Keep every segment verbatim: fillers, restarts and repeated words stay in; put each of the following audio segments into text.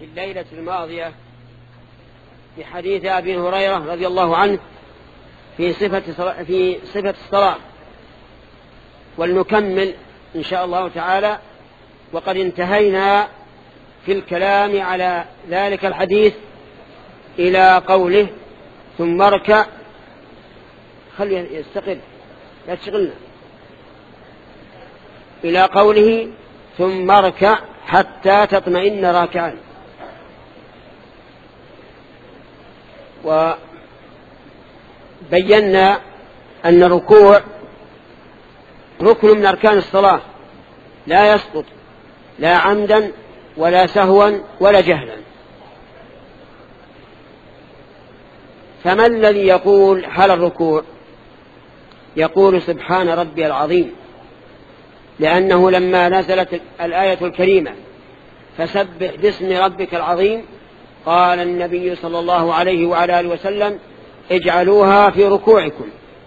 في الليلة الماضية في حديث أبي هريرة رضي الله عنه في صفة في صفة الصلاة، ولنكمل إن شاء الله تعالى، وقد انتهينا في الكلام على ذلك الحديث إلى قوله ثم اركع. خليه يستقل لا تشغلنا. إلى قوله ثم اركع حتى تطمئن راكعا. وبينا أن الركوع ركن من أركان الصلاة لا يسقط لا عمدا ولا سهوا ولا جهلا. فما الذي يقول حال الركوع؟ يقول سبحان ربي العظيم، لأنه لما نزلت الآية الكريمة فسبح باسم ربك العظيم قال النبي صلى الله عليه وعلى آله وسلم اجعلوها في ركوعكم.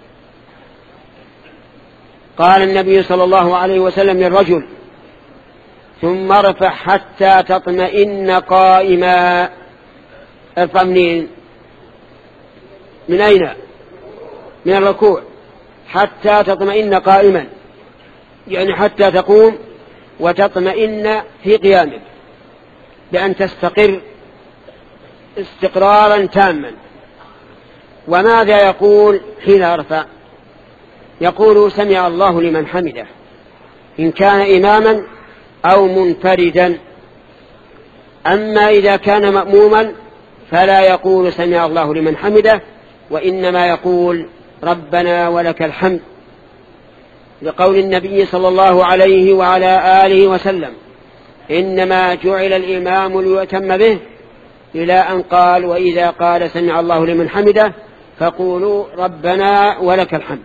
قال النبي صلى الله عليه وسلم للرجل ثم ارفع حتى تطمئن قائما. ارفع منين؟ من أين؟ من الركوع. حتى تطمئن قائما يعني حتى تقوم وتطمئن في قيامك بأن تستقر استقرارا تاما. وماذا يقول حين أرفع؟ يقول سمع الله لمن حمده إن كان إماما أو منفردا. أما إذا كان مأموما فلا يقول سمع الله لمن حمده، وإنما يقول ربنا ولك الحمد، لقول النبي صلى الله عليه وعلى آله وسلم إنما جعل الإمام ليؤتم به، إلى أن قال وإذا قال سمع الله لمن حمده فقولوا ربنا ولك الحمد.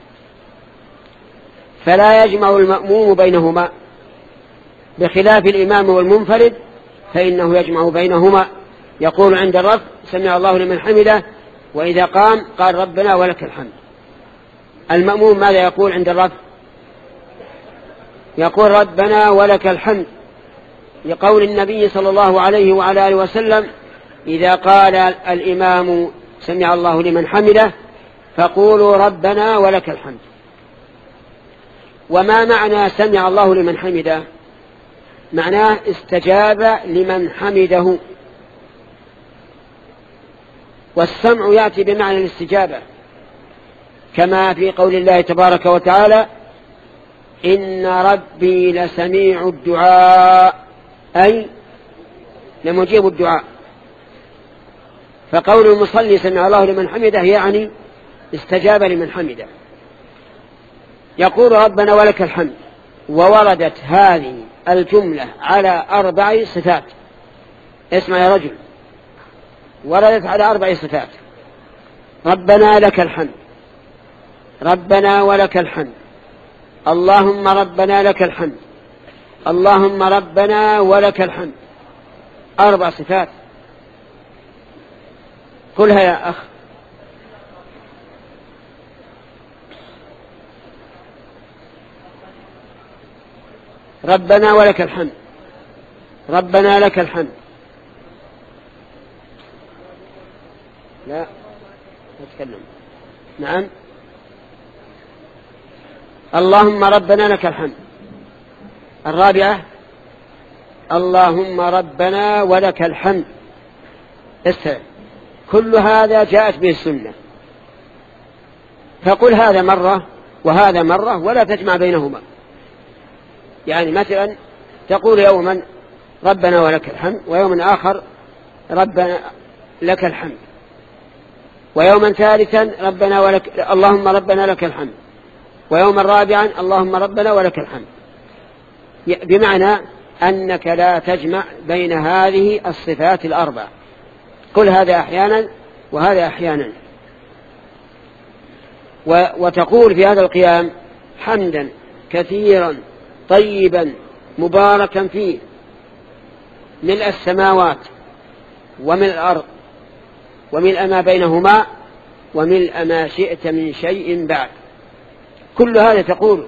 فلا يجمع المأموم بينهما، بخلاف الإمام والمنفرد فإنه يجمع بينهما، يقول عند الرفع سمع الله لمن حمده، وإذا قام قال ربنا ولك الحمد. المأموم ماذا يقول عند الرفع؟ يقول ربنا ولك الحمد، لقول النبي صلى الله عليه وعلى آله وسلم إذا قال الإمام سمع الله لمن حمده فقولوا ربنا ولك الحمد. وما معنى سمع الله لمن حمده؟ معناه استجاب لمن حمده، والسمع يأتي بمعنى الاستجابة، كما في قول الله تبارك وتعالى إن ربي لسميع الدعاء، أي لمجيب الدعاء. فقول المصلي سمع الله لمن حمده يعني استجاب لمن حمده. يقول ربنا ولك الحمد، ووردت هذه الجملة على أربع صفات. اسمع يا رجل، وردت على أربع صفات: ربنا لك الحمد، ربنا ولك الحمد، اللهم ربنا لك الحمد، اللهم ربنا ولك الحمد. أربع صفات، قلها يا أخ. ربنا ولك الحمد، ربنا لك الحمد. لا أتكلم. نعم. اللهم ربنا لك الحمد. الرابعة اللهم ربنا ولك الحمد. استمع، كل هذا جاءت به السنة، فقل هذا مرة وهذا مرة ولا تجمع بينهما. يعني مثلا تقول يوما ربنا ولك الحمد، ويوم آخر ربنا لك الحمد، ويوما ثالثا ربنا ولك اللهم ربنا لك الحمد، ويوما رابعا اللهم ربنا ولك الحمد، بمعنى أنك لا تجمع بين هذه الصفات الأربع. قل هذا أحيانا وهذا أحيانا، وتقول في هذا القيام حمدا كثيرا طيبا مباركا فيه ملء السماوات وملء الأرض وملء ما بينهما وملء ما شئت من شيء بعد. كل هذا تقول.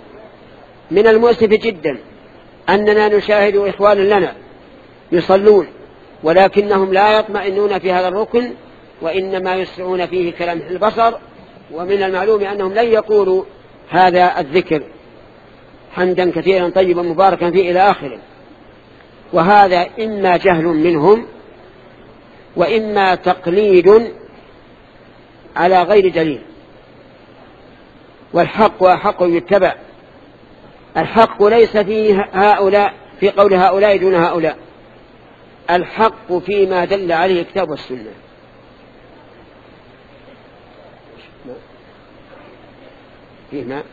من المؤسف جدا أننا نشاهد إخوانا لنا يصلون ولكنهم لا يطمئنون في هذا الركن، وإنما يسرعون فيه كلمح البصر. ومن المعلوم أنهم لن يقولوا هذا الذكر حمدا كثيرا طيبا مباركا فيه إلى آخره. وهذا إما جهل منهم وإما تقليد على غير دليل، والحق أحق يتبع. الحق ليس في هؤلاء في قول هؤلاء دون هؤلاء، الحق فيما دل عليه الكتاب والسنة. فيه ما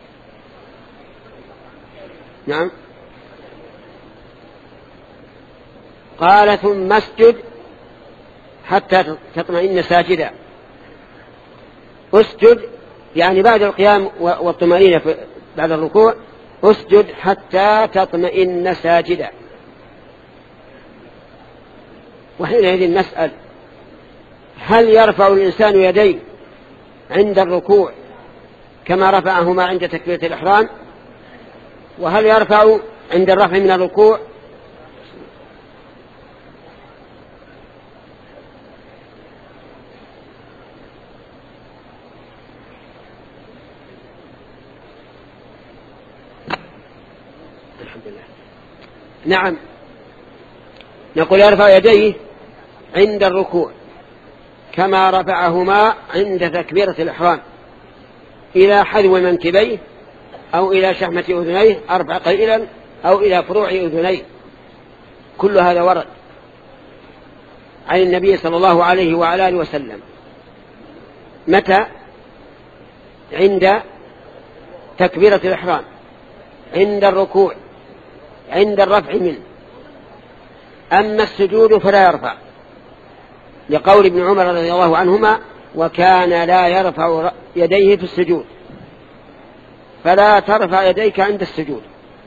نعم. قال ثم اسجد حتى تطمئن ساجدا. اسجد يعني بعد القيام والطمأنينة بعد الركوع، اسجد حتى تطمئن ساجدا. وحينئذ نسأل: هل يرفع الإنسان يديه عند الركوع كما رفعهما عند تكبيرة الإحرام؟ وهل يرفع عند الرفع من الركوع؟ نعم، نقول يرفع يديه عند الركوع كما رفعهما عند تكبيرة الإحرام إلى حذو منكبيه أو إلى شحمة أذنيه أربع قليلا أو إلى فروع أذنيه. كل هذا ورد عن النبي صلى الله عليه وعلى آله وسلم. متى؟ عند تكبيرة الإحرام، عند الركوع، عند الرفع منه. أما السجود فلا يرفع، لقول ابن عمر رضي الله عنهما: وكان لا يرفع يديه في السجود. فلا ترفع يديك عند السجود.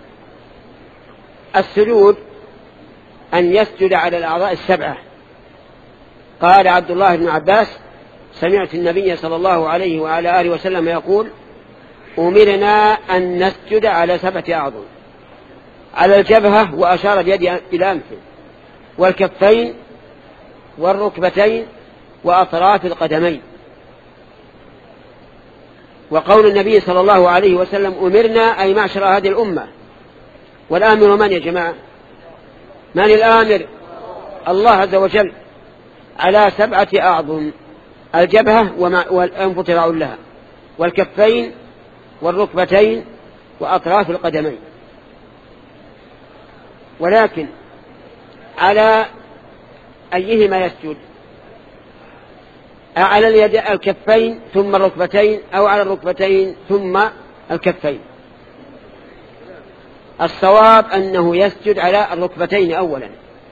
السجود أن يسجد على الأعضاء السبعة. قال عبد الله بن عباس: سمعت النبي صلى الله عليه وعلى آله وسلم يقول: أمرنا أن نسجد على سبعة أعضاء: على الجبهة، وأشار بيده إلى أنفه، والكفين، والركبتين، وأطراف القدمين. وقول النبي صلى الله عليه وسلم: أمرنا أي معشر هذه الأمة. والآمر من يا جماعة؟ من الآمر؟ الله عز وجل. على سبعة أعظم: الجبهة والأنف تبع لها، والكفين، والركبتين، وأطراف القدمين. ولكن على أيهما يسجد؟ على اليد الكفين ثم الركبتين، أو على الركبتين ثم الكفين؟ الصواب أنه يسجد على الركبتين أولا،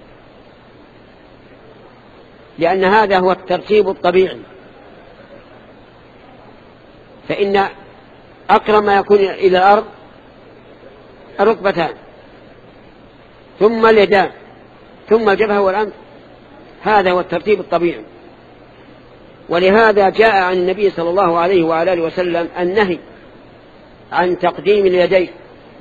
لأن هذا هو الترتيب الطبيعي. فإن أقرب ما يكون إلى الأرض الركبتان، ثم اليدان، ثم الجبهة والأنف. هذا هو الترتيب الطبيعي. ولهذا جاء عن النبي صلى الله عليه وعلى آله وسلم النهي عن تقديم اليدين،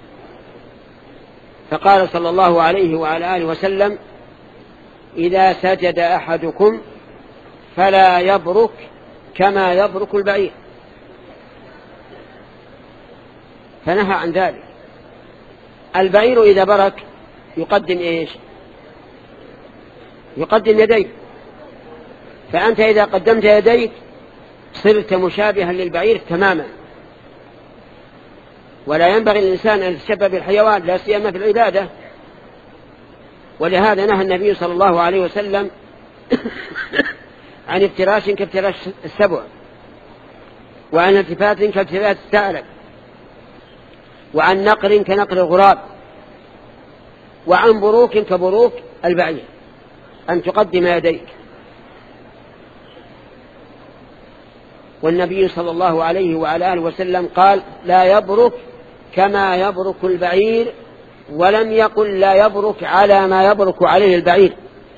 فقال صلى الله عليه وعلى آله وسلم: إذا سجد أحدكم فلا يبرك كما يبرك البعير. فنهى عن ذلك. البعير إذا برك يقدم إيش؟ يقدم يديه. فأنت إذا قدمت يديك صرت مشابها للبعير تماما. ولا ينبغي الإنسان أن يتشبه بالحيوان، لا سيما في العبادة. ولهذا نهى النبي صلى الله عليه وسلم عن افتراش كافتراش السبع، وعن التفات كالتفات الثعلب، وعن نقر كنقر الغراب، وعن بروك كبروك البعير، أن تقدم يديك. والنبي صلى الله عليه وعلى آله وسلم قال: لا يبرك كما يبرك البعير، ولم يقل لا يبرك على ما يبرك عليه البعير.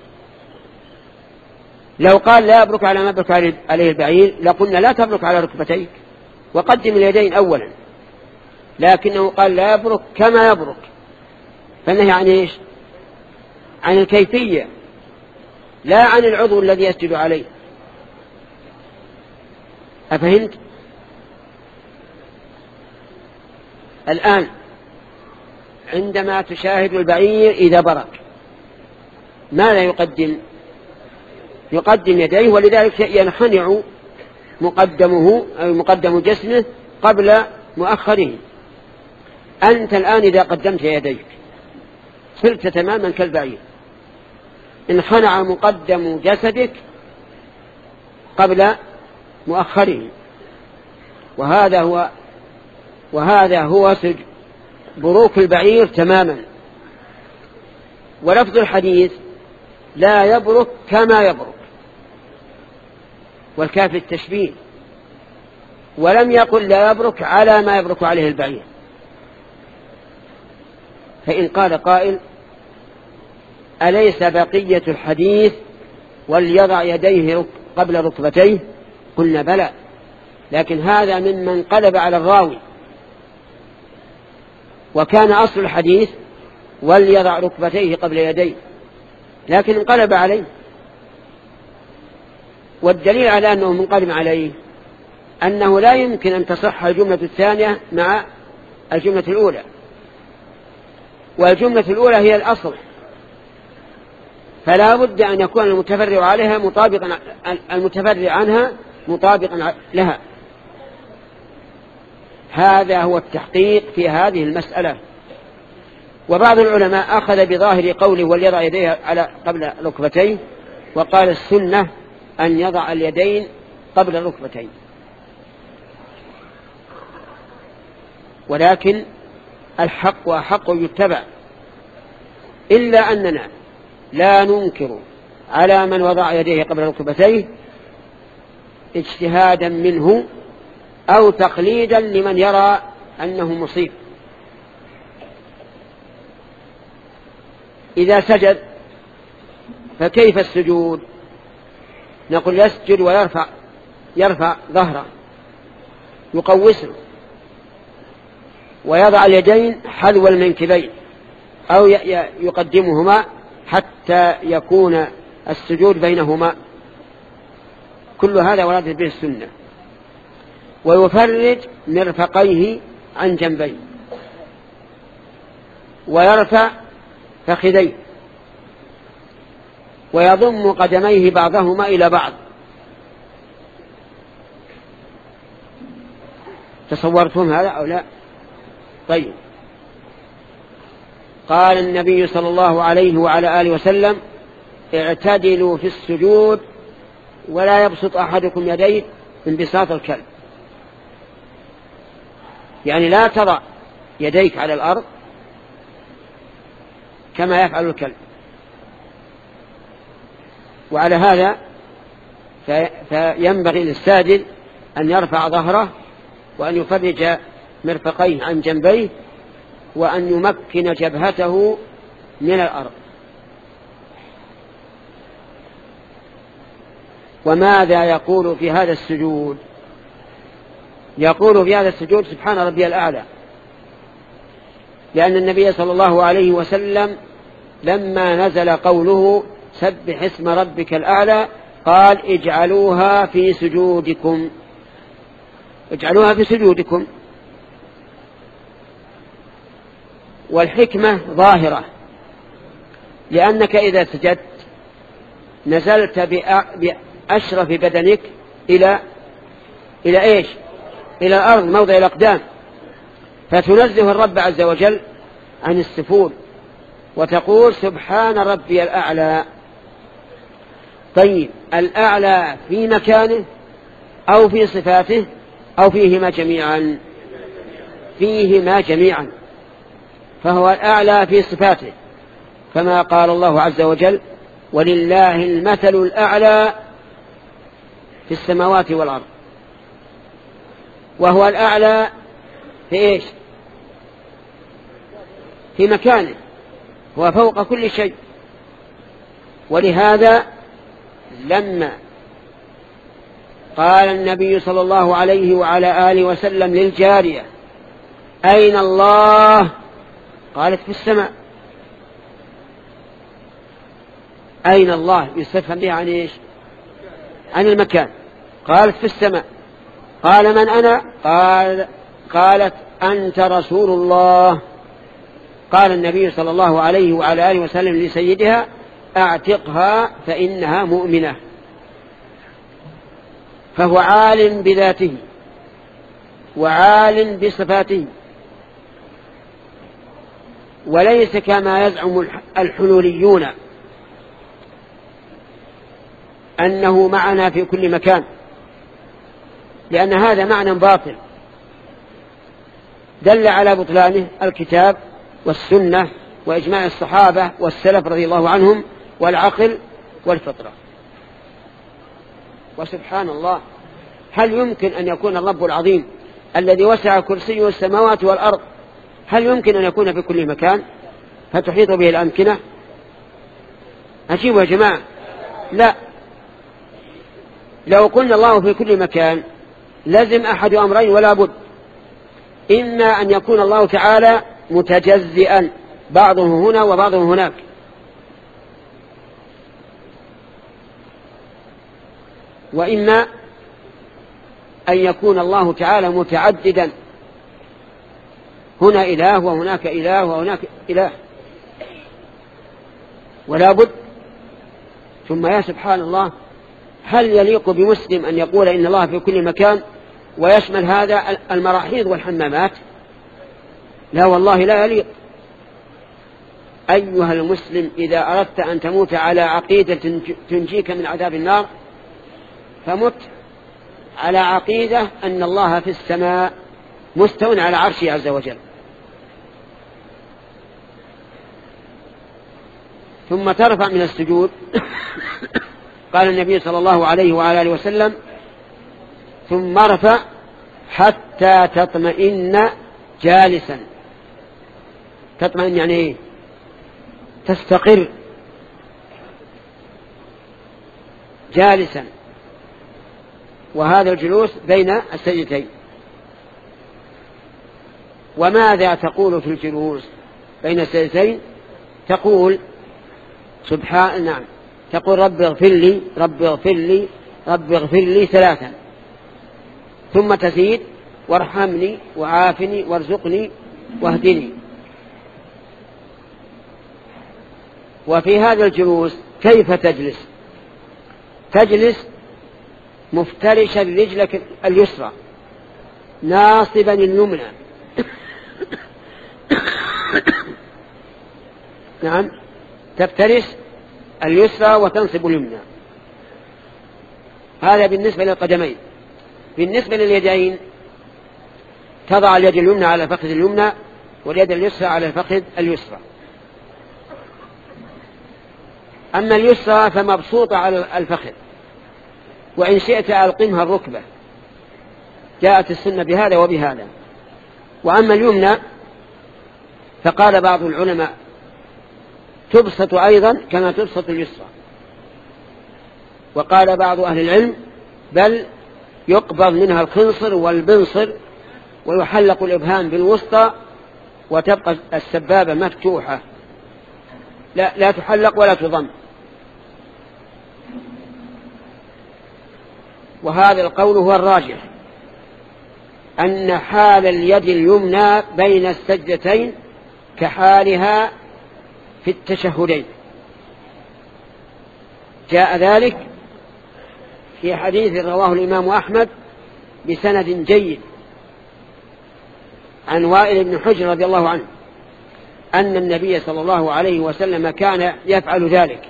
لو قال لا يبرك على ما يبرك عليه البعير لقلنا لا تبرك على ركبتيك وقدم اليدين أولا، لكنه قال لا يبرك كما يبرك. فالنهي عن إيش؟ عن الكيفية لا عن العضو الذي يسجد عليه. أفهمت؟ الآن عندما تشاهد البعير إذا برك ماذا يقدم؟ يقدم يديه، ولذلك ينخنع مقدمه أو مقدم جسمه قبل مؤخره. أنت الآن إذا قدمت يديك صرت تماما كالبعير، انخنع مقدم جسدك قبل مؤخره. وهذا هو وهذا هو بروك البعير تماما. ولفظ الحديث لا يبرك كما يبرك، والكاف التشبيه، ولم يقل لا يبرك على ما يبرك عليه البعير. فإن قال قائل أليس بقية الحديث وليضع يديه قبل ركبتيه؟ قلنا بلى، لكن هذا ممن قلب على الراوي، وكان أصل الحديث وليضع ركبتيه قبل يديه، لكن انقلب عليه. والدليل على أنه منقلب عليه أنه لا يمكن أن تصح الجملة الثانية مع الجملة الأولى، والجملة الأولى هي الأصل، فلا بد أن يكون المتفرع عليها مطابقا المتفرع عنها مطابقا لها. هذا هو التحقيق في هذه المسألة. وبعض العلماء أخذ بظاهر قوله وليضع يديه على قبل ركبتيه، وقال السنة أن يضع اليدين قبل الركبتين. ولكن الحق وحق يتبع، إلا أننا لا ننكر على من وضع يديه قبل ركبتيه اجتهادا منه أو تقليدا لمن يرى أنه مصيب. إذا سجد فكيف السجود؟ نقول يسجد ويرفع يرفع ظهره، يقوسه، ويضع اليدين حذو المنكبين أو يقدمهما حتى يكون السجود بينهما. كل هذا ورد به السنة. ويفرج مرفقيه عن جنبيه، ويرفع فخذيه، ويضم قدميه بعضهما إلى بعض. تصورتم هذا أو لا؟ طيب. قال النبي صلى الله عليه وعلى آله وسلم اعتدلوا في السجود ولا يبسط أحدكم يديه انبساط الكلب، يعني لا تضع يديك على الأرض كما يفعل الكلب. وعلى هذا فينبغي للساجد أن يرفع ظهره، وأن يفرج مرفقيه عن جنبيه، وأن يمكن جبهته من الأرض. وماذا يقول في هذا السجود؟ يقول في هذا السجود سبحان ربي الأعلى، لأن النبي صلى الله عليه وسلم لما نزل قوله سبح اسم ربك الأعلى قال اجعلوها في سجودكم، اجعلوها في سجودكم. والحكمة ظاهرة، لأنك إذا سجدت نزلت بأشرف بدنك إلى إلى إيش؟ إلى الأرض موضع الأقدام، فتنزه الرب عز وجل عن السفول وتقول سبحان ربي الأعلى. طيب، الأعلى في مكانه أو في صفاته أو فيهما جميعا؟ فيهما جميعا، فهو الأعلى في صفاته، كما قال الله عز وجل ولله المثل الأعلى في السماوات والأرض. وهو الأعلى في إيش؟ في مكانه، هو فوق كل شيء. ولهذا لما قال النبي صلى الله عليه وعلى آله وسلم للجارية أين الله؟ قالت في السماء. أين الله يستفهم به عن إيش؟ عن المكان. قالت في السماء. قال من أنا؟ قال قالت أنت رسول الله. قال النبي صلى الله عليه وعلى آله وسلم لسيدها اعتقها فإنها مؤمنة. فهو عالم بذاته وعالم بصفاته، وليس كما يزعم الحلوليون أنه معنا في كل مكان، لأن هذا معنى باطل دل على بطلانه الكتاب والسنة وإجماع الصحابة والسلف رضي الله عنهم والعقل والفطرة. وسبحان الله، هل يمكن أن يكون الرب العظيم الذي وسع كرسيه السماوات والأرض هل يمكن أن يكون في كل مكان فتحيط به الأمكنة؟ أجيبوا يا جماعة، لا. لو قلنا الله في كل مكان لازم أحد أمرين ولا بد: إما أن يكون الله تعالى متجزئا بعضه هنا وبعضه هناك، وإما أن يكون الله تعالى متعددا، هنا إله وهناك إله وهناك إله، ولا بد. ثم يا سبحان الله، هل يليق بمسلم أن يقول إن الله في كل مكان ويشمل هذا المراحيض والحمامات؟ لا والله لا يليق. أيها المسلم، إذا أردت أن تموت على عقيدة تنجيك من عذاب النار فمت على عقيدة أن الله في السماء مستو على عرشه عز وجل. ثم ترفع من السجود. قال النبي صلى الله عليه وعلى آله وسلم: ثم ارفع حتى تطمئن جالسا. تطمئن يعني ايه؟ تستقر جالسا، وهذا الجلوس بين السجدتين. وماذا تقول في الجلوس بين السجدتين؟ تقول سبحان نعم تقول رب اغفر لي رب اغفر لي رب اغفر لي ثلاثا، ثم تزيد وارحمني وعافني وارزقني واهدني. وفي هذا الجلوس كيف تجلس؟ تجلس مفترشا رجلك اليسرى ناصبا اليمنى نعم تفترش اليسرى وتنصب اليمنى. هذا بالنسبة للقدمين. بالنسبة لليدين تضع اليد اليمنى على الفخذ اليمنى واليد اليسرى على الفخذ اليسرى. أما اليسرى فمبسوطة على الفخذ، وإن شئت ألقمها الركبة، جاءت السنة بهذا وبهذا. وأما اليمنى فقال بعض العلماء تبسط أيضا كما تبسط اليسرى، وقال بعض أهل العلم بل يقبض منها الخنصر والبنصر ويحلق الإبهام بالوسطى وتبقى السبابة مفتوحة، لا, لا تحلق ولا تضم. وهذا القول هو الراجح، أن حال اليد اليمنى بين السجدتين كحالها في التشهدين. جاء ذلك في حديث رواه الإمام أحمد بسند جيد عن وائل بن حجر رضي الله عنه أن النبي صلى الله عليه وسلم كان يفعل ذلك،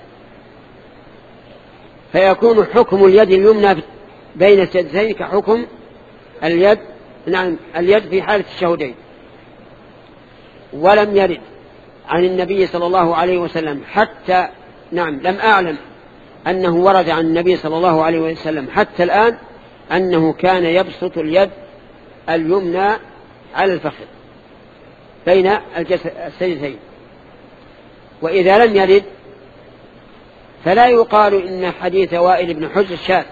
فيكون حكم اليد اليمنى بين السجدتين كحكم اليد نعم اليد في حالة التشهدين. ولم يرد عن النبي صلى الله عليه وسلم حتى نعم لم أعلم أنه ورد عن النبي صلى الله عليه وسلم حتى الآن أنه كان يبسط اليد اليمنى على الفخذ بين السجدتين. وإذا لم يرد فلا يقال إن حديث وائل بن حجر شاذ،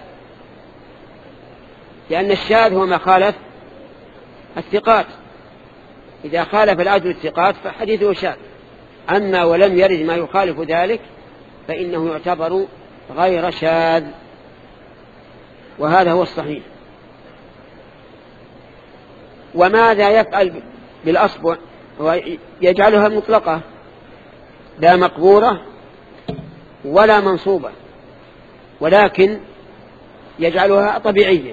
لأن الشاذ هو ما خالف الثقات. إذا خالف العدل الثقات فحديثه شاذ. أما ولم يرد ما يخالف ذلك فإنه يعتبر غير شاذ، وهذا هو الصحيح. وماذا يفعل بالأصبع؟ يجعلها مطلقة لا مقبورة ولا منصوبة، ولكن يجعلها طبيعية،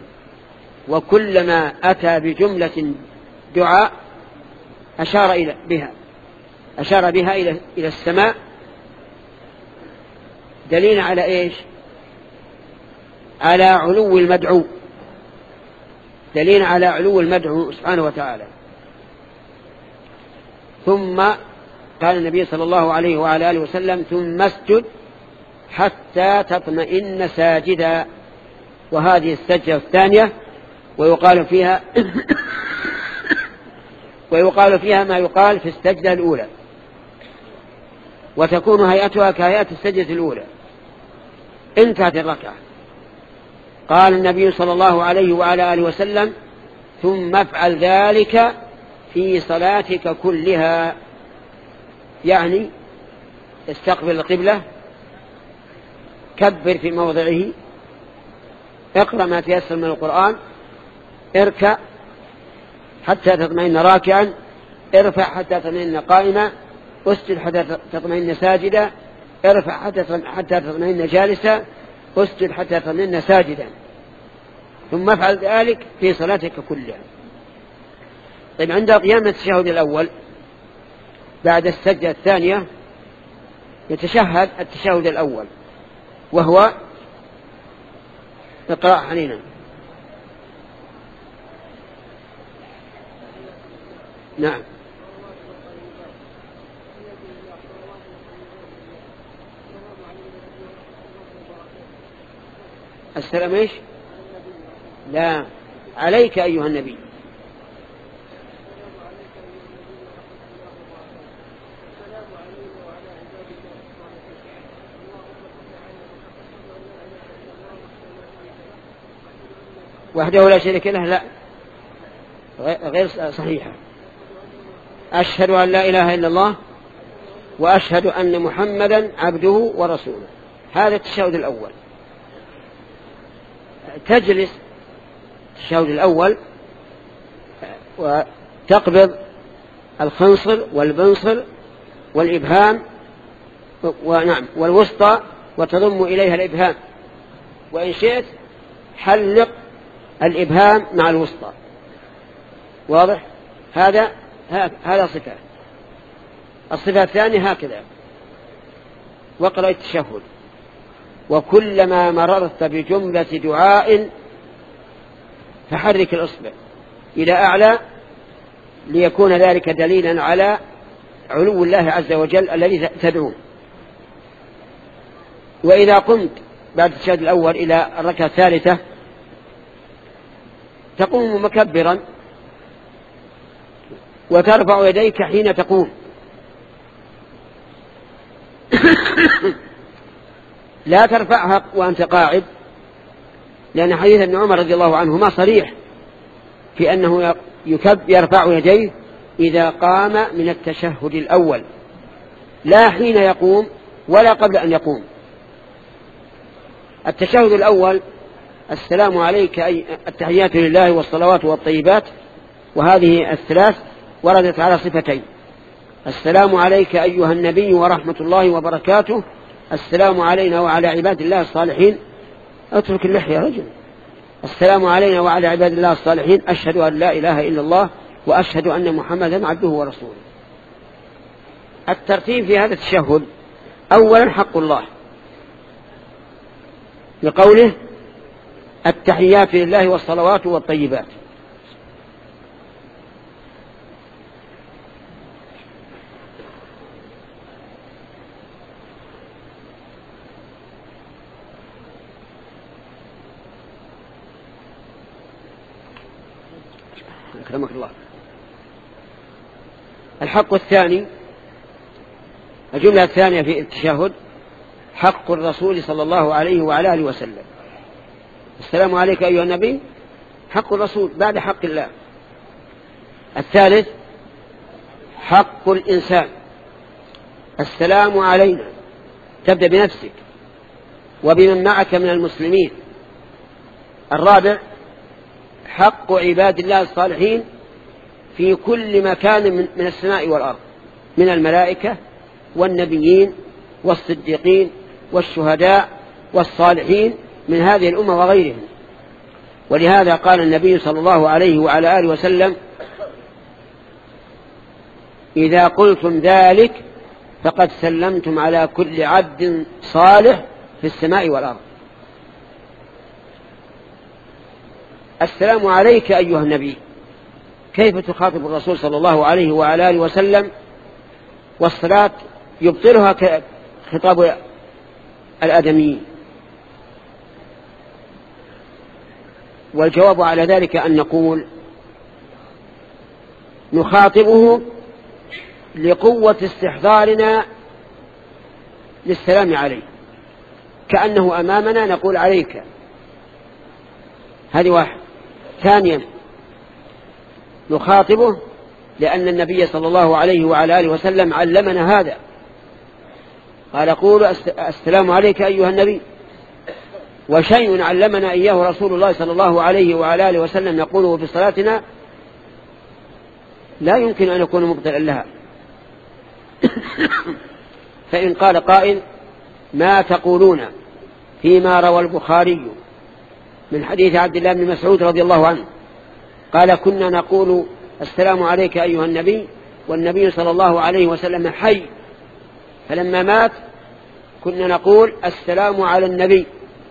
وكلما أتى بجملة دعاء أشار إلى بها أشار بها إلى إلى السماء، دليل على إيش؟ على علو المدعو، دليل على علو المدعو سبحانه وتعالى. ثم قال النبي صلى الله عليه وعلى آله وسلم: ثم اسجد حتى تطمئن ساجدا. وهذه السجدة الثانية، ويقال فيها ويقال فيها ما يقال في السجدة الأولى، وتكون هيئتها كهيئة السجدة الأولى. انتهت الركعة. قال النبي صلى الله عليه وعلى آله وسلم: ثم افعل ذلك في صلاتك كلها، يعني استقبل القبلة، كبر في موضعه، اقرأ ما تيسر من القرآن، اركع حتى تطمئن راكعا، ارفع حتى تطمئن قائما، اسجد حتى تطمئن ساجدا، ارفع حتى تطمئن جالسا، اسجد حتى تطمئن ساجدا. ثم افعل ذلك في صلاتك كلها. طيب، عند قيام التشهد الأول بعد السجدة الثانية يتشهد التشهد الأول، وهو اقرأ حنينا. نعم. السلام ايش؟ لا، عليك أيها النبي. وحده لا شريك له، لا، غير صحيحة. أشهد أن لا إله إلا الله وأشهد أن محمدا عبده ورسوله. هذا التشهد الأول. تجلس التشهد الأول وتقبض الخنصر والبنصر والإبهام ونعم والوسطى وتضم إليها الإبهام، وإن شئت حلق الإبهام مع الوسطى. واضح؟ هذا هذا صفة. الصفة الثانية هكذا: واقرأ التشهد، وكلما مررت بجملة دعاء فحرك الإصبع إلى أعلى ليكون ذلك دليلا على علو الله عز وجل الذي تدعون. وإذا قمت بعد التشهد الأول إلى الركعة الثالثة تقوم مكبرا وترفع يديك حين تقوم لا ترفعها وأنت قاعد، لأن حديث ابن عمر رضي الله عنهما صريح في أنه يكب يرفع يديه إذا قام من التشهد الأول، لا حين يقوم ولا قبل أن يقوم. التشهد الأول: السلام عليك أي التحيات لله والصلوات والطيبات، وهذه الثلاث وردت على صفتين: السلام عليك أيها النبي ورحمة الله وبركاته، السلام علينا وعلى عباد الله الصالحين. اترك اللحية يا رجل. السلام علينا وعلى عباد الله الصالحين، أشهد أن لا إله إلا الله وأشهد أن محمدا عبده ورسوله. الترتيب في هذا التشهد: أولا حق الله بقوله: التحيات لله والصلوات والطيبات. أكرمك الله. الحق الثاني، الجملة الثانية في التشهد: حق الرسول صلى الله عليه وعلى آله وسلم. السلام عليك أيها النبي حق الرسول بعد حق الله. الثالث حق الإنسان: السلام علينا تبدأ بنفسك وبمن معك من المسلمين. الرابع حق عباد الله الصالحين في كل مكان من السماء والأرض من الملائكة والنبيين والصديقين والشهداء والصالحين من هذه الأمة وغيرهم. ولهذا قال النبي صلى الله عليه وعلى آله وسلم: إذا قلتم ذلك فقد سلمتم على كل عبد صالح في السماء والأرض. السلام عليك أيها النبي، كيف تخاطب الرسول صلى الله عليه وعلى آله وسلم والصلاة يبطلها خطاب الآدميين؟ والجواب على ذلك أن نقول نخاطبه لقوة استحضارنا للسلام عليه، كأنه أمامنا نقول عليك. هذه واحد. ثانيا نخاطبه لأن النبي صلى الله عليه وعلى آله وسلم علمنا هذا، قال: قولوا السلام عليك أيها النبي. وشيء علمنا إياه رسول الله صلى الله عليه وعلى آله وسلم نقوله في صلاتنا لا يمكن أن يكون مبطلا لها. فإن قال قائل: ما تقولون فيما روى البخاري من حديث عبد الله بن مسعود رضي الله عنه قال: كنا نقول السلام عليك أيها النبي والنبي صلى الله عليه وسلم حي، فلما مات كنا نقول السلام على النبي.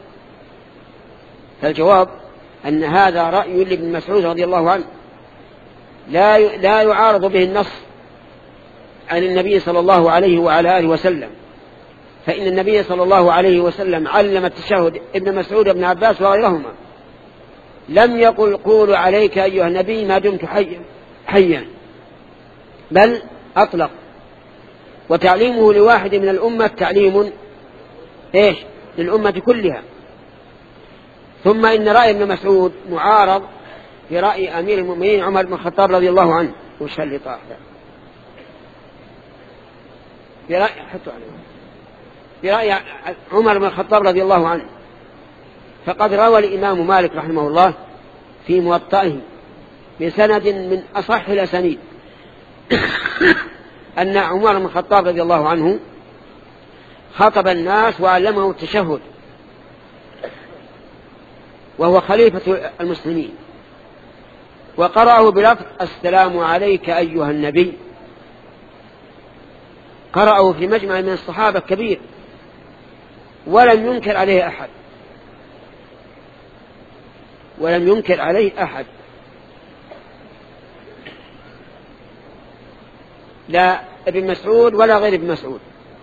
فالجواب أن هذا رأي لابن مسعود رضي الله عنه لا لا يعارض به النص عن النبي صلى الله عليه وعلى آله وسلم، فإن النبي صلى الله عليه وسلم علم التشهد ابن مسعود وابن عباس وغيرهما، لم يقل قولوا عليك أيها النبي ما دمت حيا حيا، بل أطلق. وتعليمه لواحد من الأمة تعليم إيش للأمة كلها. ثم إن رأي ابن مسعود معارض في رأي أمير المؤمنين عمر بن الخطاب رضي الله عنه. وش اللي طاح في رأي حطوا عليه في رأي عمر بن الخطاب رضي الله عنه. فقد روى الإمام مالك رحمه الله في موطئه بسند من أصح الأسانيد أن عمر بن الخطاب رضي الله عنه خطب الناس وعلمه التشهد وهو خليفة المسلمين، وقرأه بلفظ السلام عليك أيها النبي. قرأه في مجمع من الصحابة كبير ولم ينكر عليه أحد ولم ينكر عليه أحد لا ابن مسعود ولا غير ابن مسعود.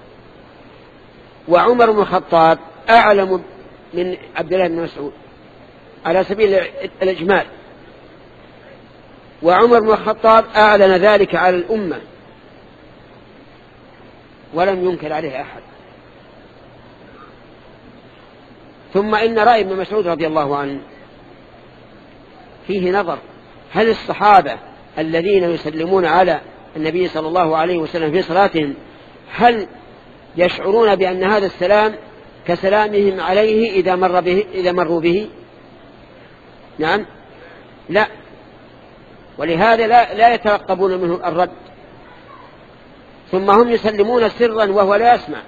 وعمر بن الخطاب أعلم من عبد الله بن مسعود على سبيل الإجمال، وعمر بن الخطاب أعلن ذلك على الأمة ولم ينكر عليه أحد. ثم إن رأي ابن مسعود رضي الله عنه فيه نظر، هل الصحابة الذين يسلمون على النبي صلى الله عليه وسلم في صلاتهم هل يشعرون بأن هذا السلام كسلامهم عليه إذا مر به إذا مروا به؟ نعم، لا. ولهذا لا, لا يترقبون منه الرد، ثم هم يسلمون سرا وهو لا يسمع.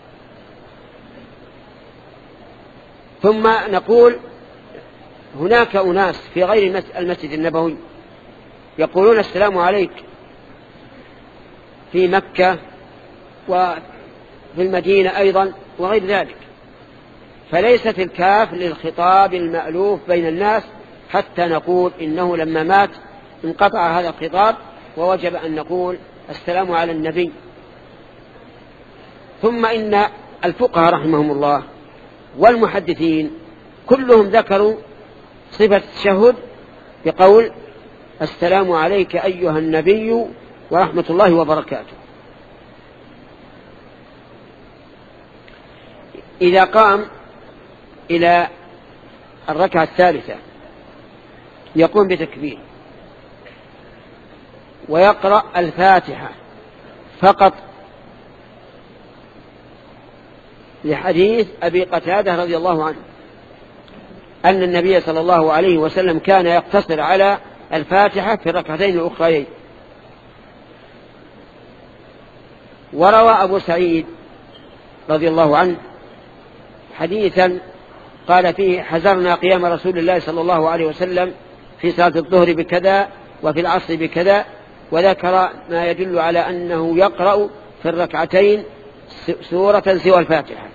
ثم نقول هناك أناس في غير المسجد النبوي يقولون السلام عليك في مكة وفي المدينة أيضا وغير ذلك، فليست الكاف للخطاب المألوف بين الناس حتى نقول إنه لما مات انقطع هذا الخطاب ووجب أن نقول السلام على النبي. ثم إن الفقهاء رحمهم الله والمحدثين كلهم ذكروا صفة التشهد بقول السلام عليك أيها النبي ورحمة الله وبركاته. إذا قام إلى الركعة الثالثة يقوم بتكبير ويقرأ الفاتحة فقط لحديث أبي قتادة رضي الله عنه أن النبي صلى الله عليه وسلم كان يقتصر على الفاتحة في الركعتين الأخريين. وروى أبو سعيد رضي الله عنه حديثا قال فيه: حذرنا قيام رسول الله صلى الله عليه وسلم في صلاة الظهر بكذا وفي العصر بكذا، وذكر ما يدل على أنه يقرأ في الركعتين سورة سوى الفاتحة.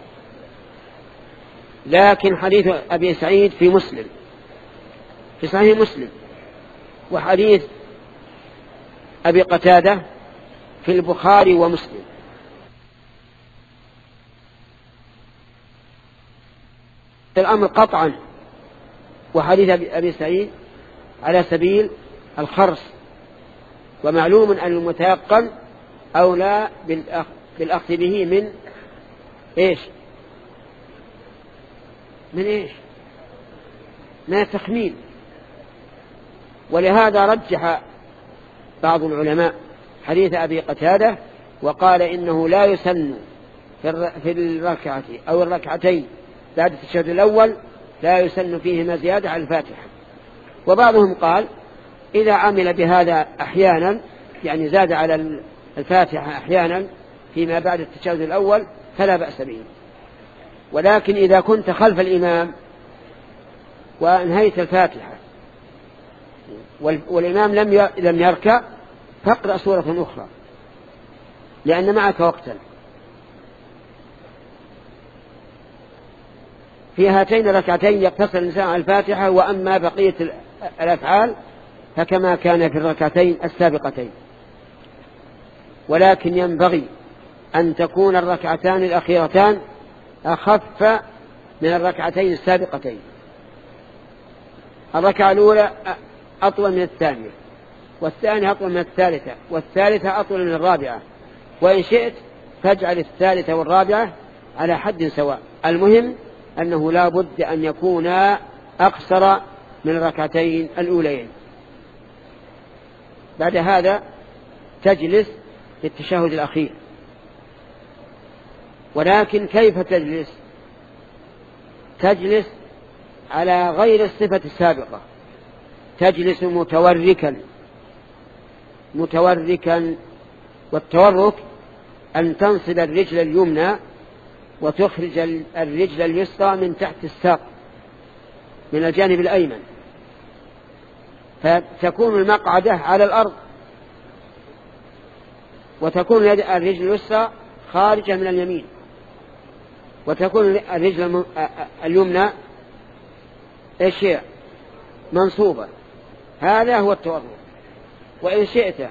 لكن حديث أبي سعيد في مسلم في صحيح مسلم، وحديث أبي قتادة في البخاري ومسلم. الأمر قطعا، وحديث أبي سعيد على سبيل الخرص، ومعلوم أن المتيقن أولى بالأخذ به من إيش من إيش من التخمين. ولهذا رجح بعض العلماء حديث أبي قتادة وقال إنه لا يسن في الركعة أو الركعتين بعد التشهد الأول لا يسن فيهما زيادة على الفاتحة. وبعضهم قال إذا عمل بهذا أحيانا، يعني زاد على الفاتحة أحيانا فيما بعد التشهد الأول، فلا بأس به. ولكن إذا كنت خلف الإمام وانهيت الفاتحة والإمام لم لم يركع، فاقرأ سورة أخرى لأن معك وقتا. في هاتين الركعتين يقتصر الإنسان على الفاتحة، وأما بقية الأفعال فكما كان في الركعتين السابقتين. ولكن ينبغي أن تكون الركعتان الأخيرتان أخف من الركعتين السابقتين. الركعة الأولى أطول من الثانية، والثانية أطول من الثالثة، والثالثة أطول من الرابعة، وإن شئت فاجعل الثالثة والرابعة على حد سواء. المهم أنه لا بد أن يكون أقصر من الركعتين الأولين. بعد هذا تجلس للتشهد الأخير. ولكن كيف تجلس؟ تجلس على غير الصفة السابقة، تجلس متوركا متوركا والتورك أن تنصب الرجل اليمنى وتخرج الرجل اليسرى من تحت الساق من الجانب الأيمن، فتكون المقعدة على الأرض، وتكون الرجل اليسرى خارجة من اليمين، وتكون الرجل اليمنى ايش منصوبة. هذا هو التورك. وإن شئت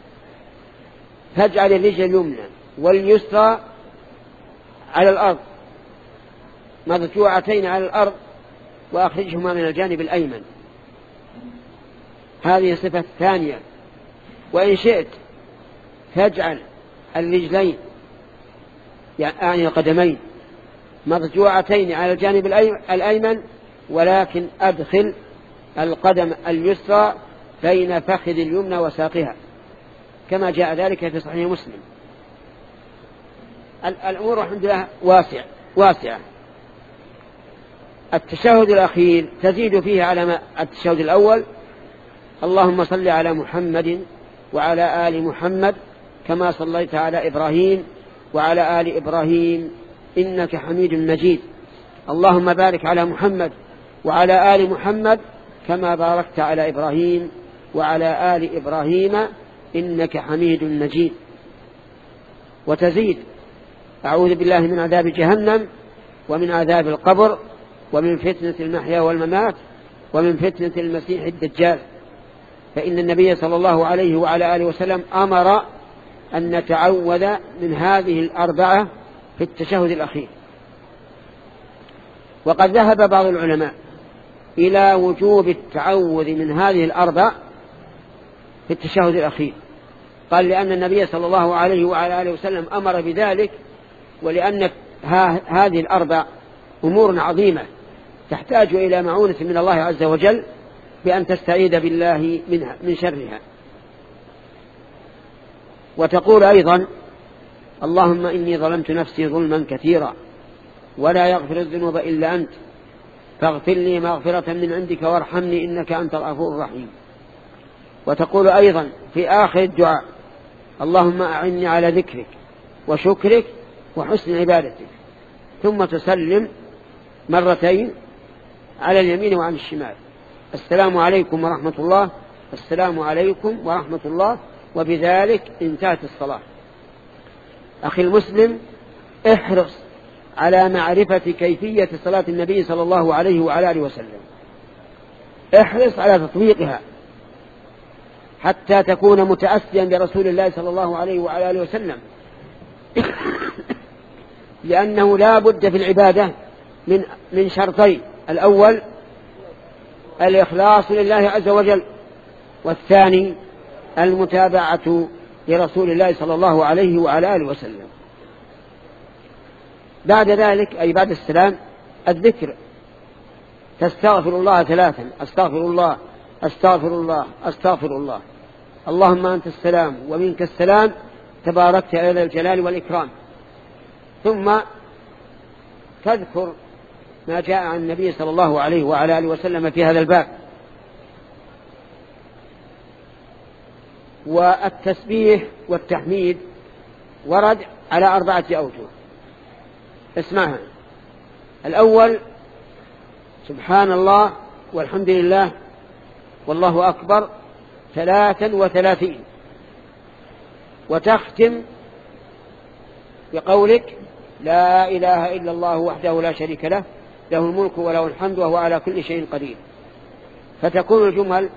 فاجعل الرجل اليمنى واليسرى على الأرض مضجوعتين على الأرض وأخرجهما من الجانب الأيمن. هذه صفة ثانية. وإن شئت فاجعل الرجلين يعني القدمين مضجوعتين على الجانب الأيمن، ولكن أدخل القدم اليسرى بين فخذ اليمنى وساقها كما جاء ذلك في صحيح مسلم. الأمور الحمد لله واسع واسعة. التشهد الأخير تزيد فيه على التشهد الأول: اللهم صل على محمد وعلى آل محمد كما صليت على إبراهيم وعلى آل إبراهيم إنك حميد مجيد. اللهم بارك على محمد وعلى آل محمد كما باركت على إبراهيم وعلى آل إبراهيم إنك حميد مجيد. وتزيد: أعوذ بالله من عذاب جهنم ومن عذاب القبر ومن فتنة المحيا والممات ومن فتنة المسيح الدجال. فإن النبي صلى الله عليه وعلى آله وسلم أمر أن نتعوذ من هذه الأربعة في التشهد الأخير. وقد ذهب بعض العلماء إلى وجوب التعوذ من هذه الأربع في التشهد الأخير. قال لأن النبي صلى الله عليه وعلى آله وسلم أمر بذلك، ولأن هذه الأربع أمور عظيمة تحتاج إلى معونة من الله عز وجل بأن تستعيذ بالله من شرها. وتقول أيضا: اللهم إني ظلمت نفسي ظلما كثيرا ولا يغفر الذنوب إلا أنت فاغفر لي مغفرة من عندك وارحمني إنك أنت الغفور الرحيم. وتقول أيضا في آخر الدعاء اللهم أعني على ذكرك وشكرك وحسن عبادتك، ثم تسلم مرتين على اليمين وعن الشمال. السلام عليكم ورحمة الله، السلام عليكم ورحمة الله، وبذلك انتهت الصلاة. أخي المسلم، احرص على معرفة كيفية صلاة النبي صلى الله عليه وعلى آله وسلم، احرص على تطبيقها حتى تكون متأسيا برسول الله صلى الله عليه وعلى آله وسلم لأنه لا بد في العبادة من من شرطين: الأول الإخلاص لله عز وجل، والثاني المتابعة لرسول الله صلى الله عليه وعلى آله وسلم. بعد ذلك أي بعد السلام الذكر، تستغفر الله ثلاثا: أستغفر الله أستغفر الله أستغفر الله، اللهم أنت السلام ومنك السلام تباركت يا ذا الجلال والإكرام. ثم تذكر ما جاء عن النبي صلى الله عليه وعلى آله وسلم في هذا الباب. والتسبيح والتحميد ورد على أربعة أوجه، اسمعها: الأول سبحان الله والحمد لله والله أكبر ثلاثا وثلاثين، وتختم بقولك لا إله إلا الله وحده لا شريك له له الملك وله الحمد وهو على كل شيء قدير. فتكون الجمل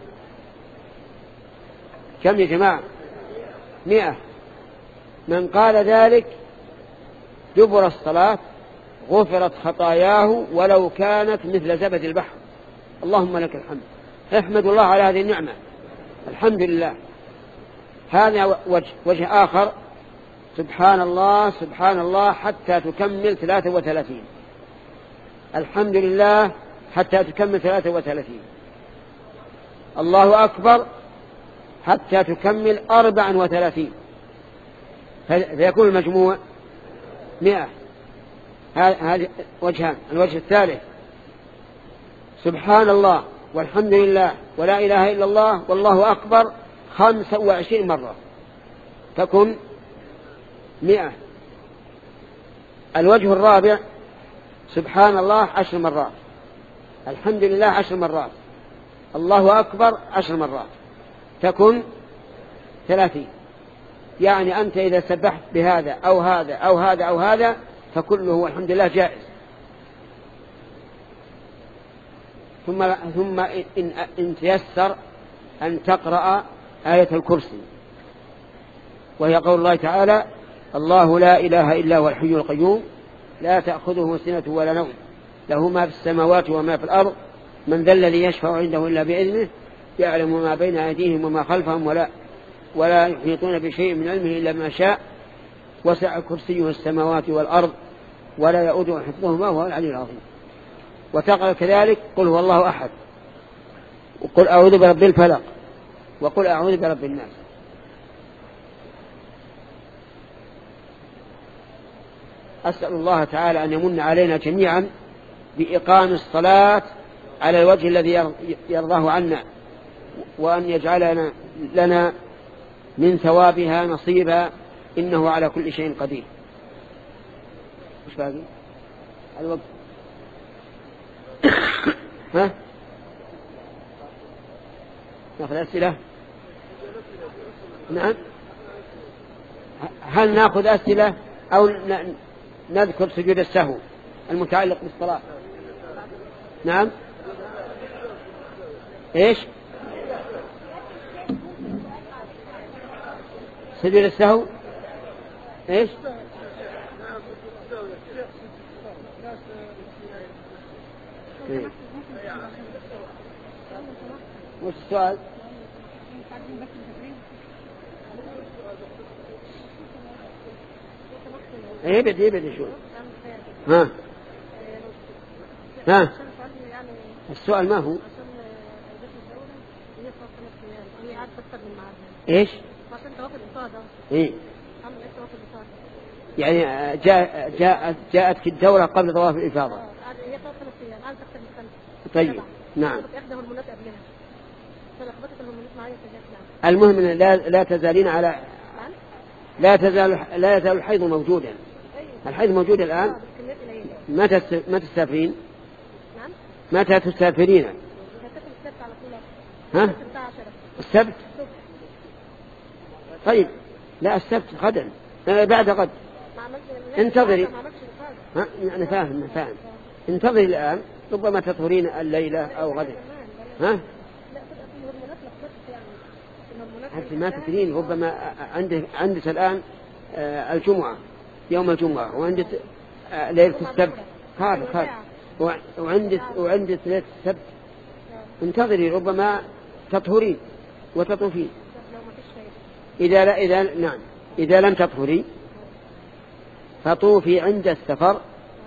كم يا جماعة؟ مئة. من قال ذلك دبر الصلاة غفرت خطاياه ولو كانت مثل زبد البحر. اللهم لك الحمد. احمد الله على هذه النعمة، الحمد لله. هذا وجه. وجه آخر: سبحان الله سبحان الله حتى تكمل ثلاثة وثلاثين، الحمد لله حتى تكمل ثلاثة وثلاثين، الله أكبر حتى تكمل أربعا وثلاثين، فيكون المجموع مئة. هذا وجهان. الوجه الثالث: سبحان الله والحمد لله ولا إله إلا الله والله أكبر خمسة وعشرين مرة، تكون مئة. الوجه الرابع: سبحان الله عشر مرات، الحمد لله عشر مرات، الله أكبر عشر مرات، تكون ثلاثين. يعني أنت إذا سبحت بهذا أو هذا أو هذا أو هذا فكله والحمد لله جائز. ثم ثم إن, إن تيسر أن تقرأ آية الكرسي، وهي قول الله تعالى: الله لا إله إلا هو الحي القيوم لا تأخذه سنة ولا نوم له ما في السماوات وما في الأرض من ذا الذي يشفع عنده إلا بإذنه يعلم ما بين أيديهم وما خلفهم ولا ولا يحيطون بشيء من علمه إلا ما شاء وسع كرسيه السماوات والأرض ولا يؤوده حفظهما وهو العلي العظيم. وتقرأ كذلك: قل هو الله أحد، وقل أعوذ برب الفلق، وقل أعوذ برب الناس. أسأل الله تعالى أن يمن علينا جميعا بإقام الصلاة على الوجه الذي يرضاه عنا، وأن يجعلنا لنا من ثوابها نصيبا، إنه على كل شيء قدير. مش باقي الوقت؟ ها؟ نأخذ أسئلة؟ نعم. هل نأخذ أسئلة أو نذكر سجود السهو المتعلق بالصلاة؟ نعم. إيش؟ سجود السهو إيش؟ إيه؟ وش السؤال؟ ايه بدي بدي شو ها ها السؤال ما هو ايش ايه يعني جاء جاءت جاءت في الدورة قبل طواف الإفاضة. هي ثلاث أيام عن تحت المخلف. طيب نعم. إحدى هرمونات قبلها. فلخبطت الهرمونات معايا في المهم أن لا لا تزالين على لا تزال لا يزال الحيض موجودا. الحيض موجود الآن. متى متى تسافرين؟ نعم. متى تسافرين؟ السبت على طول. ها؟ السبت. طيب لا السبت غدا بعد غد. انتظري. ها يعني فاهم فاهم. انتظري الآن ربما تطهرين الليلة أو غدا. ها؟ حتى ما تدرين ربما عندك عندك الآن الجمعة يوم الجمعة وعندك ليلة السبت هذا هذا وعندك وعندك ليلة السبت. انتظري ربما تطهرين وتطوفين. إذا لا إذا نعم إذا لم تطهري فطوفي عند السفر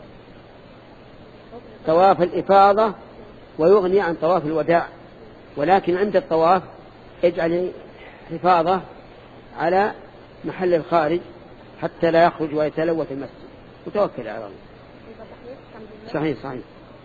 طواف الإفاضة ويغني عن طواف الوداع، ولكن عند الطواف اجعلي حفاظة على محل الخارج حتى لا يخرج ويتلوث المسجد وتوكل على الله. صحيح صحيح.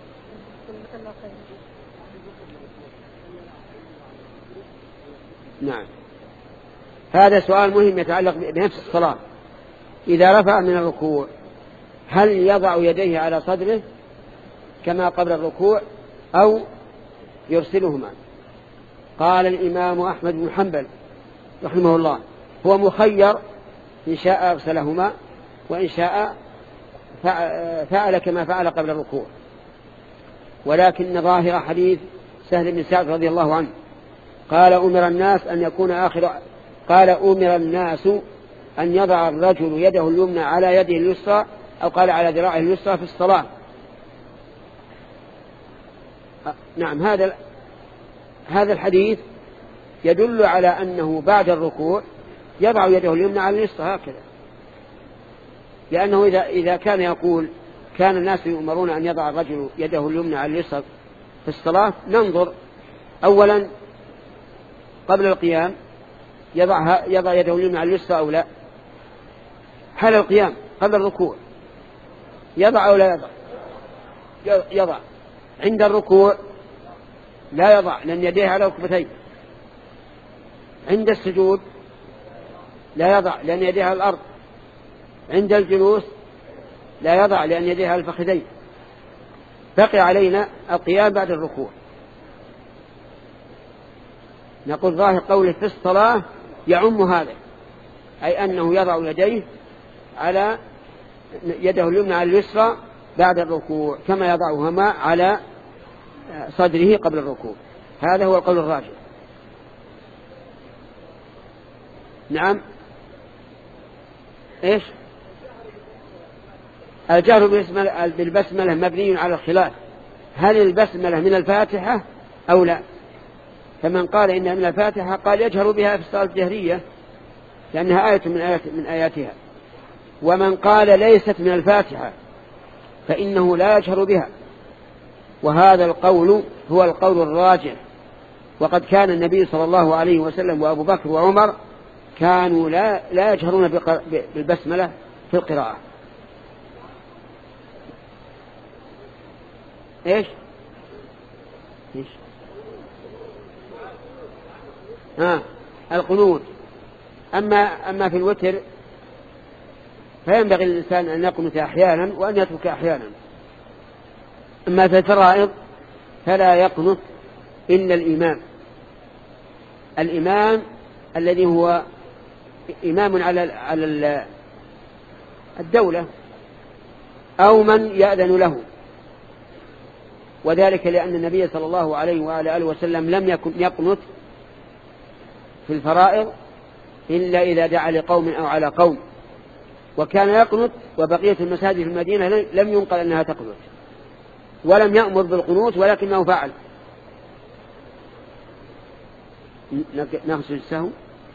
نعم. هذا سؤال مهم يتعلق بنفس الصلاة. إذا رفع من الركوع هل يضع يديه على صدره كما قبل الركوع أو يرسلهما؟ قال الإمام أحمد بن حنبل رحمه الله هو مخير، إن شاء أرسلهما وإن شاء فعل كما فعل قبل الركوع، ولكن ظاهر حديث سهل بن سعد رضي الله عنه قال أمر الناس أن يكون آخر قال أمر الناس أن يضع الرجل يده اليمنى على يده اليسرى أو قال على ذراعه اليسرى في الصلاة. نعم. هذا هذا الحديث يدل على أنه بعد الركوع يضع يده اليمنى على اليسرى هكذا، لأنه إذا إذا كان يقول كان الناس يؤمرون أن يضع الرجل يده اليمنى على اليسرى في الصلاة، ننظر أولا قبل القيام يضع يضع يده اليمنى على اليسرى أو لا، حال القيام قبل الركوع يضع أو لا يضع؟ يضع. عند الركوع لا يضع لأن يديه على ركبتيه. عند السجود لا يضع لأن يديه على الأرض. عند الجلوس لا يضع لأن يديه على الفخذين. بقي علينا القيام بعد الركوع. نقول ظاهر قوله في الصلاة يعم هذا، أي أنه يضع يديه على يده اليمنى على اليسرى بعد الركوع كما يضعهما على صدره قبل الركوع. هذا هو القول الراجح. نعم. إيش؟ الجهر بالبسملة مبني على الخلاف، هل البسملة من الفاتحة أو لا؟ فمن قال إنها من الفاتحة قال يجهر بها في الصلاة الجهرية لأنها آية من آيات من آياتها، ومن قال ليست من الفاتحة فإنه لا يجهر بها، وهذا القول هو القول الراجح. وقد كان النبي صلى الله عليه وسلم وأبو بكر وعمر كانوا لا لا يجهرون بالبسملة في القراءة. إيش؟ إيش؟ ها القنوت. أما أما في الوتر فينبغي للإنسان أن يقنت أحيانا وأن يترك أحيانا. أما في الفرائض فلا يقنت إلا الإمام الإمام الذي هو إمام على على الدولة أو من يأذن له، وذلك لأن النبي صلى الله عليه وآله وسلم لم يكن يقنت في الفرائض إلا إذا دعا لقوم أو على قوم، وكان يقنت وبقية المساجد في المدينة لم ينقل أنها تقنت ولم يأمر بالقنوت ولكنه فعل. نغسل السهو.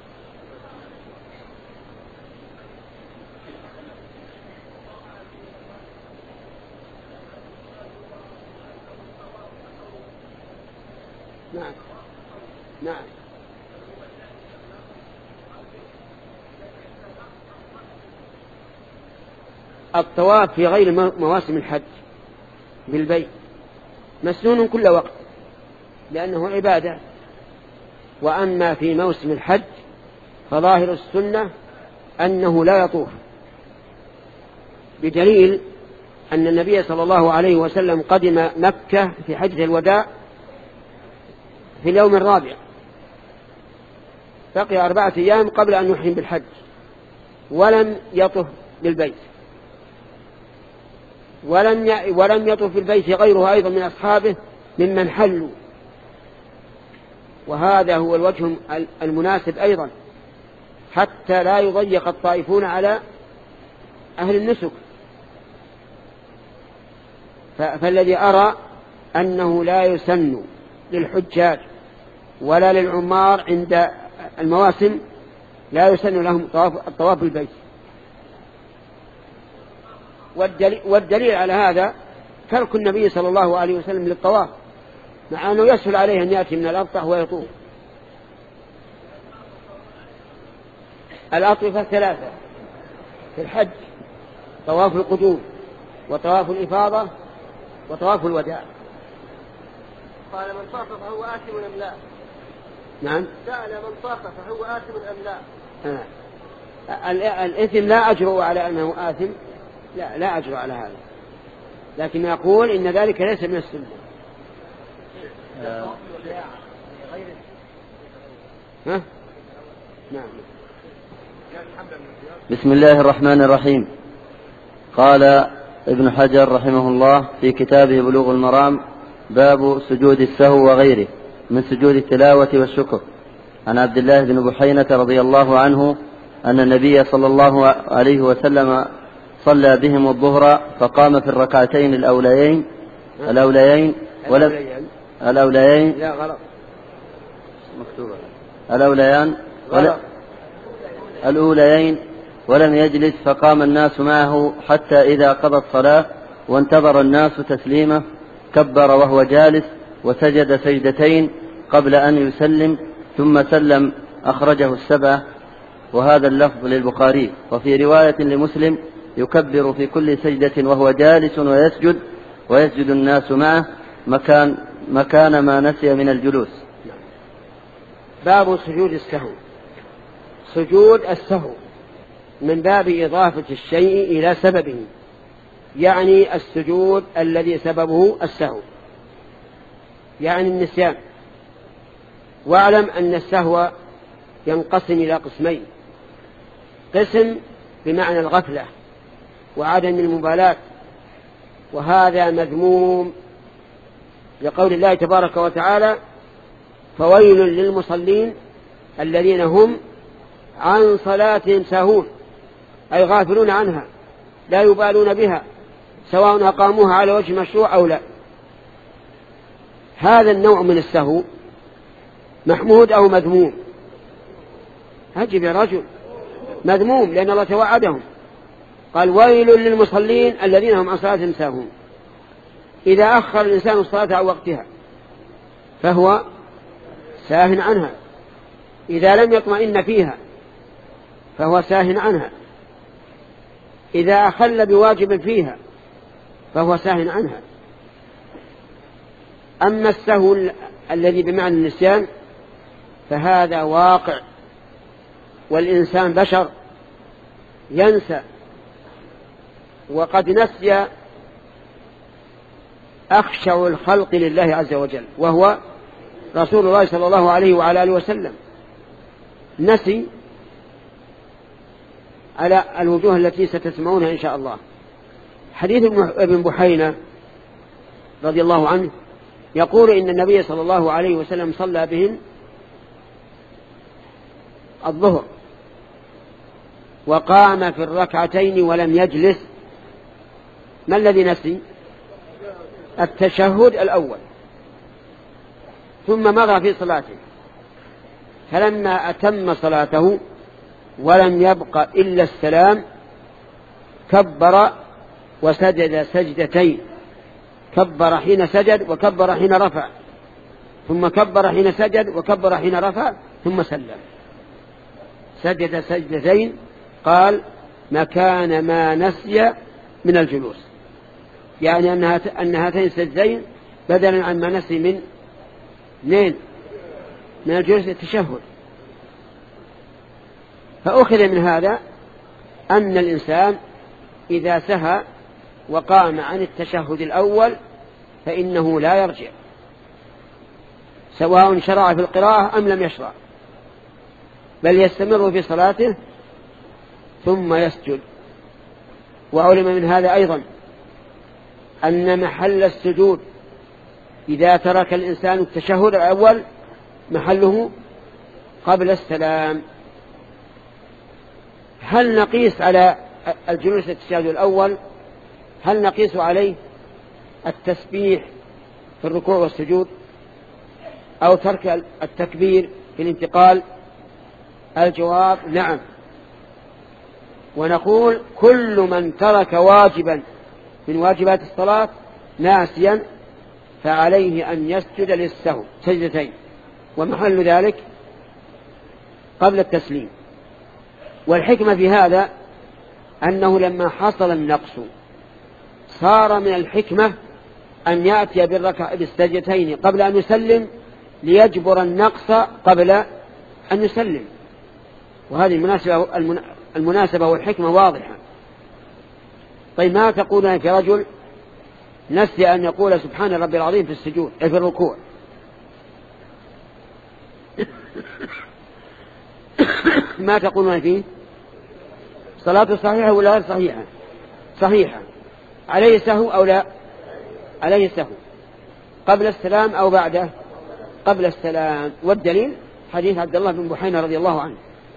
نعم نعم. الطواف في غير مواسم الحج بالبيت مسنون كل وقت لأنه عبادة، وأما في موسم الحج فظاهر السنة أنه لا يطوف، بدليل أن النبي صلى الله عليه وسلم قدم مكة في حجة الوداع في اليوم الرابع، بقي أربعة أيام قبل أن يحرم بالحج ولم يطف بالبيت، ولم ولم يطف بالبيت غيره أيضا من أصحابه ممن حلوا، وهذا هو الوجه المناسب أيضا حتى لا يضيق الطائفون على أهل النسك. فالذي أرى أنه لا يسن للحجاج ولا للعمار عند المواسم لا يسن لهم الطواف بالبيت. والدليل, والدليل على هذا ترك النبي صلى الله عليه وسلم للطواف، مع أنه يسهل عليه أن يأتي من الأبطح ويطوف. الأطوفة ثلاثة في الحج: طواف القدوم وطواف الإفاضة وطواف الوداع. قال من طاف فهو آثم أم لا؟ نعم. سأل من طاف فهو آثم أم لا؟ آه. الإثم لا أجرؤ على أنه آثم، لا لا أجرؤ على هذا، لكن يقول إن ذلك ليس من السنة. ها؟ نعم. بسم الله الرحمن الرحيم. قال ابن حجر رحمه الله في كتابه بلوغ المرام: باب سجود السهو وغيره من سجود التلاوة والشكر. عن عبد الله بن بحينة رضي الله عنه أن النبي صلى الله عليه وسلم صلى بهم الظهر فقام في الركعتين الأوليين الأوليين ولم الأوليين لا غلط مكتوبة الأوليان ولا الأوليين ولم يجلس، فقام الناس معه حتى إذا قضى الصلاة وانتظر الناس تسليمه كبر وهو جالس وسجد سجدتين قبل أن يسلم ثم سلم، أخرجه السبعة. وهذا اللفظ للبخاري. وفي رواية لمسلم: يكبر في كل سجدة وهو جالس ويسجد ويسجد الناس معه مكان, مكان ما نسي من الجلوس. باب سجود السهو. سجود السهو من باب إضافة الشيء إلى سببه، يعني السجود الذي سببه السهو، يعني النسيان. واعلم أن السهو ينقسم إلى قسمين: قسم بمعنى الغفلة وعدم المبالاة، وهذا مذموم لقول الله تبارك وتعالى: فويل للمصلين الذين هم عن صلاتهم ساهون، أي غافلون عنها لا يبالون بها سواء أقاموها على وجه مشروع أو لا. هذا النوع من السهو محمود أو مذموم؟ أجب يا رجل. مذموم، لأن الله توعدهم قال: ويل للمصلين الذين هم عن صلاتهم ساهون. إذا أخر الإنسان الصلاة عن وقتها فهو ساه عنها، إذا لم يطمئن فيها فهو ساه عنها، إذا أخل بواجب فيها فهو ساه عنها. أما السهو الذي بمعنى النسيان فهذا واقع، والإنسان بشر ينسى، وقد نسي أخشع الخلق لله عز وجل وهو رسول الله صلى الله عليه وعلى آله وسلم، نسي على الوجوه التي ستسمعونها إن شاء الله. حديث ابن بحينة رضي الله عنه يقول إن النبي صلى الله عليه وسلم صلى بهم الظهر وقام في الركعتين ولم يجلس. ما الذي نسي؟ التشهد الأول، ثم مضى في صلاته، فلما أتم صلاته ولم يبق إلا السلام كبر وسجد سجدتين، كبر حين سجد وكبر حين رفع، ثم كبر حين سجد وكبر حين رفع، ثم سلم، سجد سجدتين. قال: مكان ما نسي من الجلوس، يعني أن هاتين السجدين بدلا عن ما نسي من اثنين من الجلوس التشهد. فأخذ من هذا أن الإنسان إذا سهى وقام عن التشهد الأول فإنه لا يرجع، سواء شرع في القراءة أم لم يشرع، بل يستمر في صلاته ثم يسجد. وعلم من هذا أيضا أن محل السجود إذا ترك الإنسان التشهد الأول محله قبل السلام. هل نقيس على الجلوس التشهد الأول، هل نقيس عليه التسبيح في الركوع والسجود أو ترك التكبير في الانتقال؟ الجواب نعم، ونقول كل من ترك واجبا من واجبات الصلاة ناسيا فعليه أن يسجد للسهو سجدتين، ومحل ذلك قبل التسليم. والحكمة في هذا أنه لما حصل النقص صار من الحكمة أن يأتي بالركعة بالسجدتين قبل أن يسلم ليجبر النقص قبل أن يسلم، وهذه المناسبة, المناسبة والحكمة واضحة. طيب ما تقولون في رجل نسي أن يقول سبحان ربي العظيم في السجود في الركوع؟ ما تقولون فيه؟ صلاته صحيحة ولا غير صحيحة؟ صحيحة. عليه سهو أو لا؟ عليه سهو. قبل السلام أو بعده؟ قبل السلام. والدليل حديث عبد الله بن بحينة رضي الله عنه.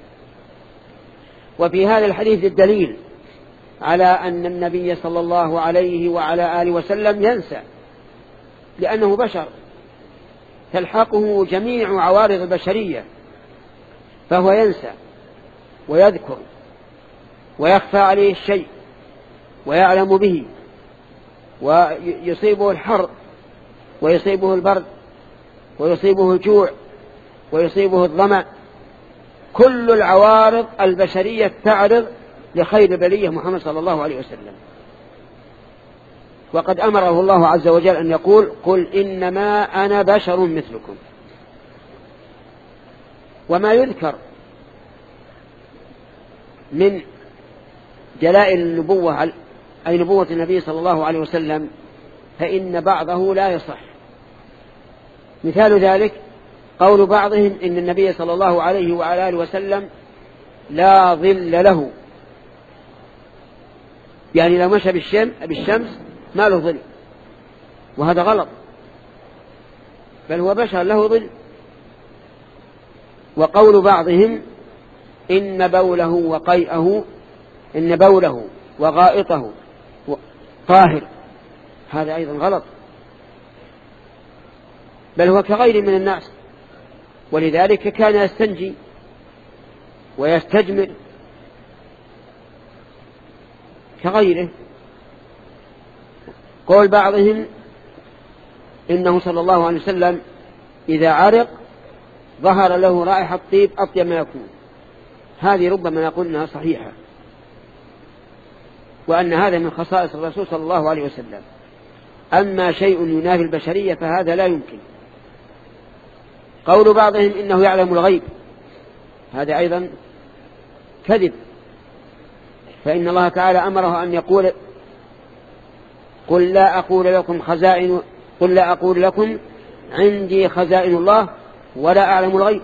وفي هذا الحديث الدليل على أن النبي صلى الله عليه وعلى آله وسلم ينسى، لأنه بشر تلحقه جميع عوارض البشرية، فهو ينسى ويذكر ويخفى عليه الشيء ويعلم به، ويصيبه الحر ويصيبه البرد ويصيبه الجوع ويصيبه الظمأ. كل العوارض البشرية تعرض لخير البرية محمد صلى الله عليه وسلم. وقد أمره الله عز وجل أن يقول قل إنما أنا بشر مثلكم. وما يذكر من دلائل النبوة أي نبوة النبي صلى الله عليه وسلم فإن بعضه لا يصح. مثال ذلك قول بعضهم إن النبي صلى الله عليه وعلى آله وسلم لا ظل له، يعني لو مشى بالشمس ما له ظل، وهذا غلط، بل هو بشر له ظل. وقول بعضهم إن بوله وقيئه إن بوله وغائطه طاهر، هذا أيضا غلط، بل هو كغير من الناس، ولذلك كان يستنجي ويستجمل كغيره. قول بعضهم إنه صلى الله عليه وسلم إذا عرق ظهر له رائحة طيب أطيب ما يكون، هذه ربما نقول أنها صحيحة، وأن هذا من خصائص الرسول صلى الله عليه وسلم. أما شيء ينافي البشرية فهذا لا يمكن. قول بعضهم إنه يعلم الغيب، هذا أيضا كذب، فإن الله تعالى أمره أن يقول قل لا أقول لكم خزائن قل لا أقول لكم عندي خزائن الله ولا أعلم الغيب.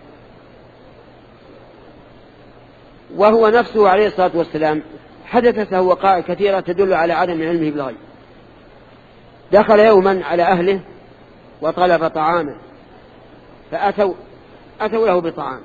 وهو نفسه عليه الصلاة والسلام حدثت له وقائع كثيرة تدل على عدم علمه بالغيب. دخل يوما على أهله وطلب طعاما، فأتوا أتوا له بطعام،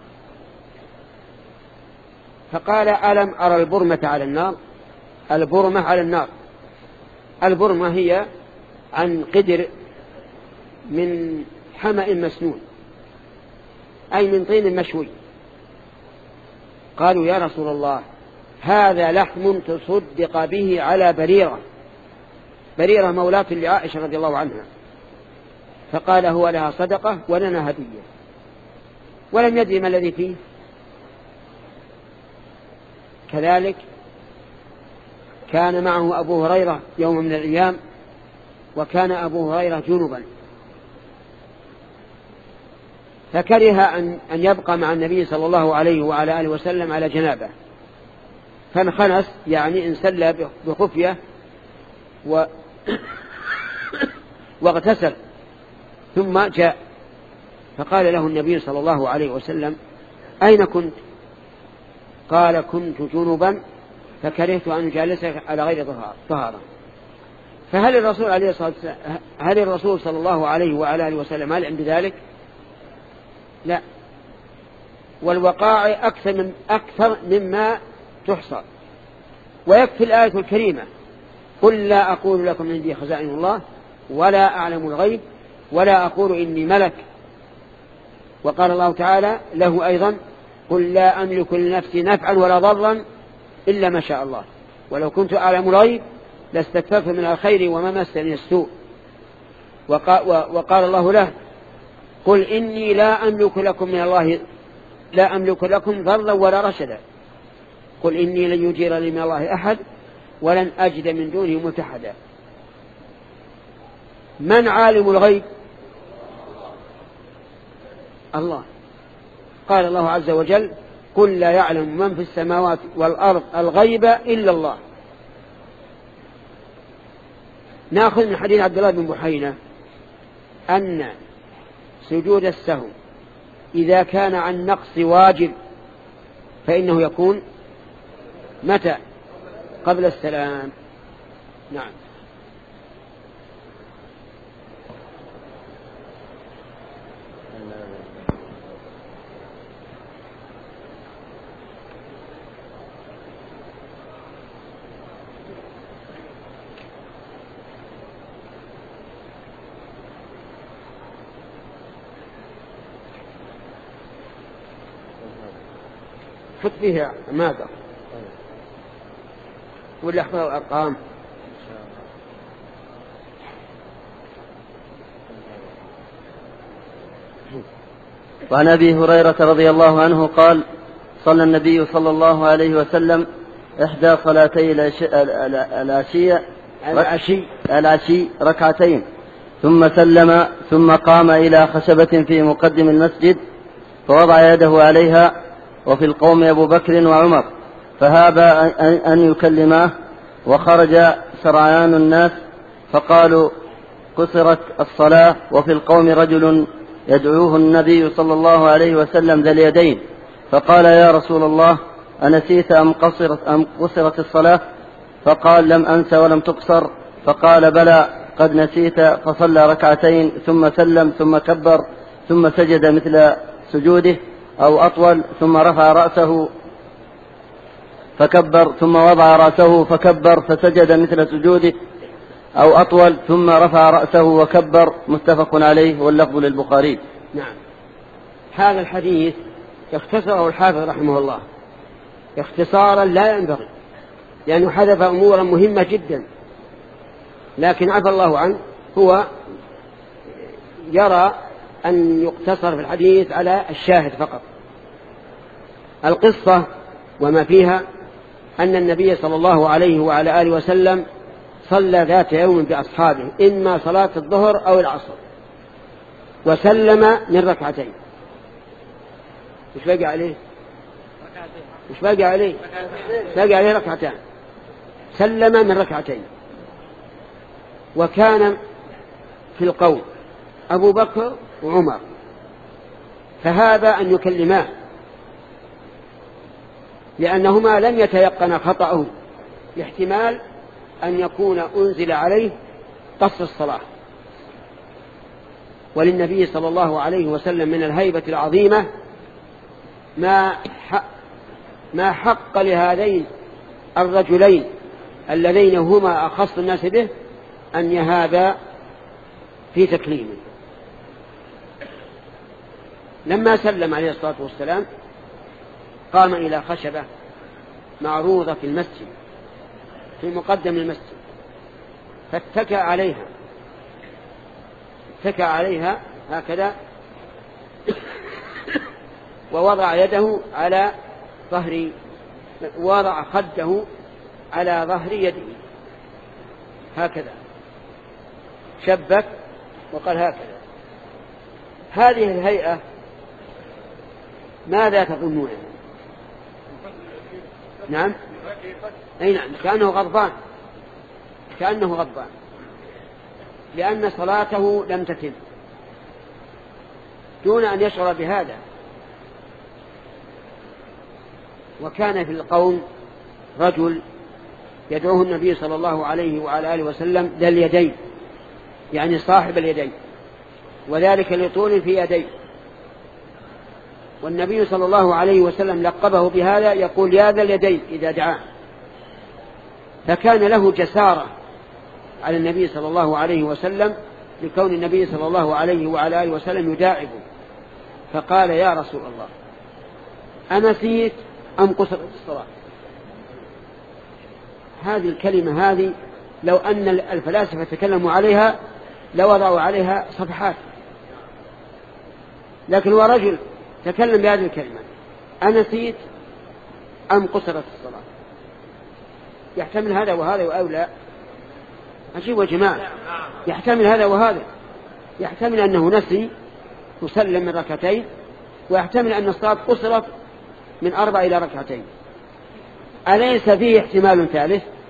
فقال ألم أرى البرمة على النار؟ البرمة على النار، البرمة هي عن قدر من حمأ مسنون، أي من طين مشوي. قالوا يا رسول الله هذا لحم تصدق به على بريرة، بريرة مولاة لعائشة رضي الله عنها. فقال هو لها صدقة ولنا هدية، ولم يدري ما الذي فيه. كذلك كان معه أبو هريرة يوم من الأيام، وكان أبو هريرة جنبا، فكره أن يبقى مع النبي صلى الله عليه وعلى آله وسلم على جنابه، فانخنس يعني انسلى بخفية و... واغتسل، ثم جاء فقال له النبي صلى الله عليه وسلم: أين كنت؟ قال: كنت جنبا فكرهت أن أجالسك على غير طهارة. فهل الرسول عليه الصلاة والسلام هل الرسول صلى الله عليه وعلى آله وسلم هل عند ذلك؟ لا، والوقائع أكثر من أكثر مما تحصى. ويكفي الآية الكريمة: قل لا أقول لكم عندي خزائن الله ولا أعلم الغيب ولا أقول إني ملك. وقال الله تعالى له أيضا: قل لا أملك لنفسي نفعا ولا ضرا إلا ما شاء الله ولو كنت أعلم الغيب لاستكثرت من الخير وما مسني السوء. وقال الله له: قل إني لا أملك لكم من الله لا أملك لكم ضرا ولا رشدا. قل إني لن يجير لي من الله أحد ولن أجد من دونه ملتحدا. من عالم الغيب؟ الله. قال الله عز وجل: قل لا يعلم من في السماوات والأرض الغيب إلا الله. نأخذ من حديث عبد الله بن بحينة أن سجود السهو إذا كان عن نقص واجب فإنه يكون متى؟ قبل السلام. نعم. حط فيها ماذا ولا احفظ الأرقام. وعن أبي هريرة رضي الله عنه قال: صلى النبي صلى الله عليه وسلم إحدى صلاتي العشي العشي العشي ركعتين ثم سلم ثم قام إلى خشبة في مقدم المسجد فوضع يده عليها وفي القوم أبو بكر وعمر فهابا أن يكلماه وخرج سرعان الناس فقالوا: قصرت الصلاة وفي القوم رجل يدعوه النبي صلى الله عليه وسلم ذا اليدين فقال: يا رسول الله أنسيت أم قصرت, أم قصرت الصلاة؟ فقال: لم أنس ولم تقصر. فقال: بلى قد نسيت. فصلى ركعتين ثم سلم ثم كبر ثم سجد مثل سجوده أو أطول ثم رفع رأسه فكبر ثم وضع رأسه فكبر فسجد مثل سجوده أو أطول ثم رفع رأسه وكبر. متفق عليه واللفظ للبخاري. نعم. هذا الحديث اختصره الحافظ رحمه الله اختصارا لا ينبغي، لأنه حذف أمورا مهمة جدا، لكن عفى الله عنه، هو يرى أن يقتصر في الحديث على الشاهد فقط. القصة وما فيها أن النبي صلى الله عليه وعلى آله وسلم صلى ذات يوم بأصحابه إما صلاة الظهر أو العصر وسلم من ركعتين. مش باقي عليه مش باقي عليه باقي عليه ركعتين. سلم من ركعتين، وكان في القوم أبو بكر وعمر فهذا أن يكلماه لأنهما لم يتيقن خطأه، لاحتمال أن يكون أنزل عليه قصر الصلاة. وللنبي صلى الله عليه وسلم من الهيبة العظيمة ما حق, ما حق لهذين الرجلين اللذين هما أخص الناس به أن يهابا في تكليمه. لما سلم عليه الصلاة والسلام قام إلى خشبة معروضة في المسجد في مقدم المسجد فاتكأ عليها اتكأ عليها هكذا ووضع يده على ظهر وضع خده على ظهر يده هكذا، شبك وقال هكذا. هذه الهيئة ماذا تظنون؟ نعم أي نعم، كأنه غضبان، كأنه غضبان، لأن صلاته لم تتم دون أن يشعر بهذا. وكان في القوم رجل يدعوه النبي صلى الله عليه وعلى آله وسلم ذا اليدين، يعني صاحب اليدين، وذلك لطول في يديه، والنبي صلى الله عليه وسلم لقبه بهذا، يقول يا ذا اليدين إذا دعاه. فكان له جسارة على النبي صلى الله عليه وسلم لكون النبي صلى الله عليه وعلى آله وسلم يداعبه، فقال يا رسول الله أنسيت أم قصرت الصلاة؟ هذه الكلمة هذه لو أن الفلاسفة تكلموا عليها لوضعوا عليها صفحات، لكن هو رجل تكلم بهذه الكلمة أنسيت أم قصرت الصلاة؟ يحتمل هذا وهذا أو لا؟ عجيب يا جماعة، يحتمل هذا وهذا، يحتمل أنه نسي وسلم من ركعتين، ويحتمل أن الصلاة قصرت من أربع إلى ركعتين. أليس فيه احتمال ثالث؟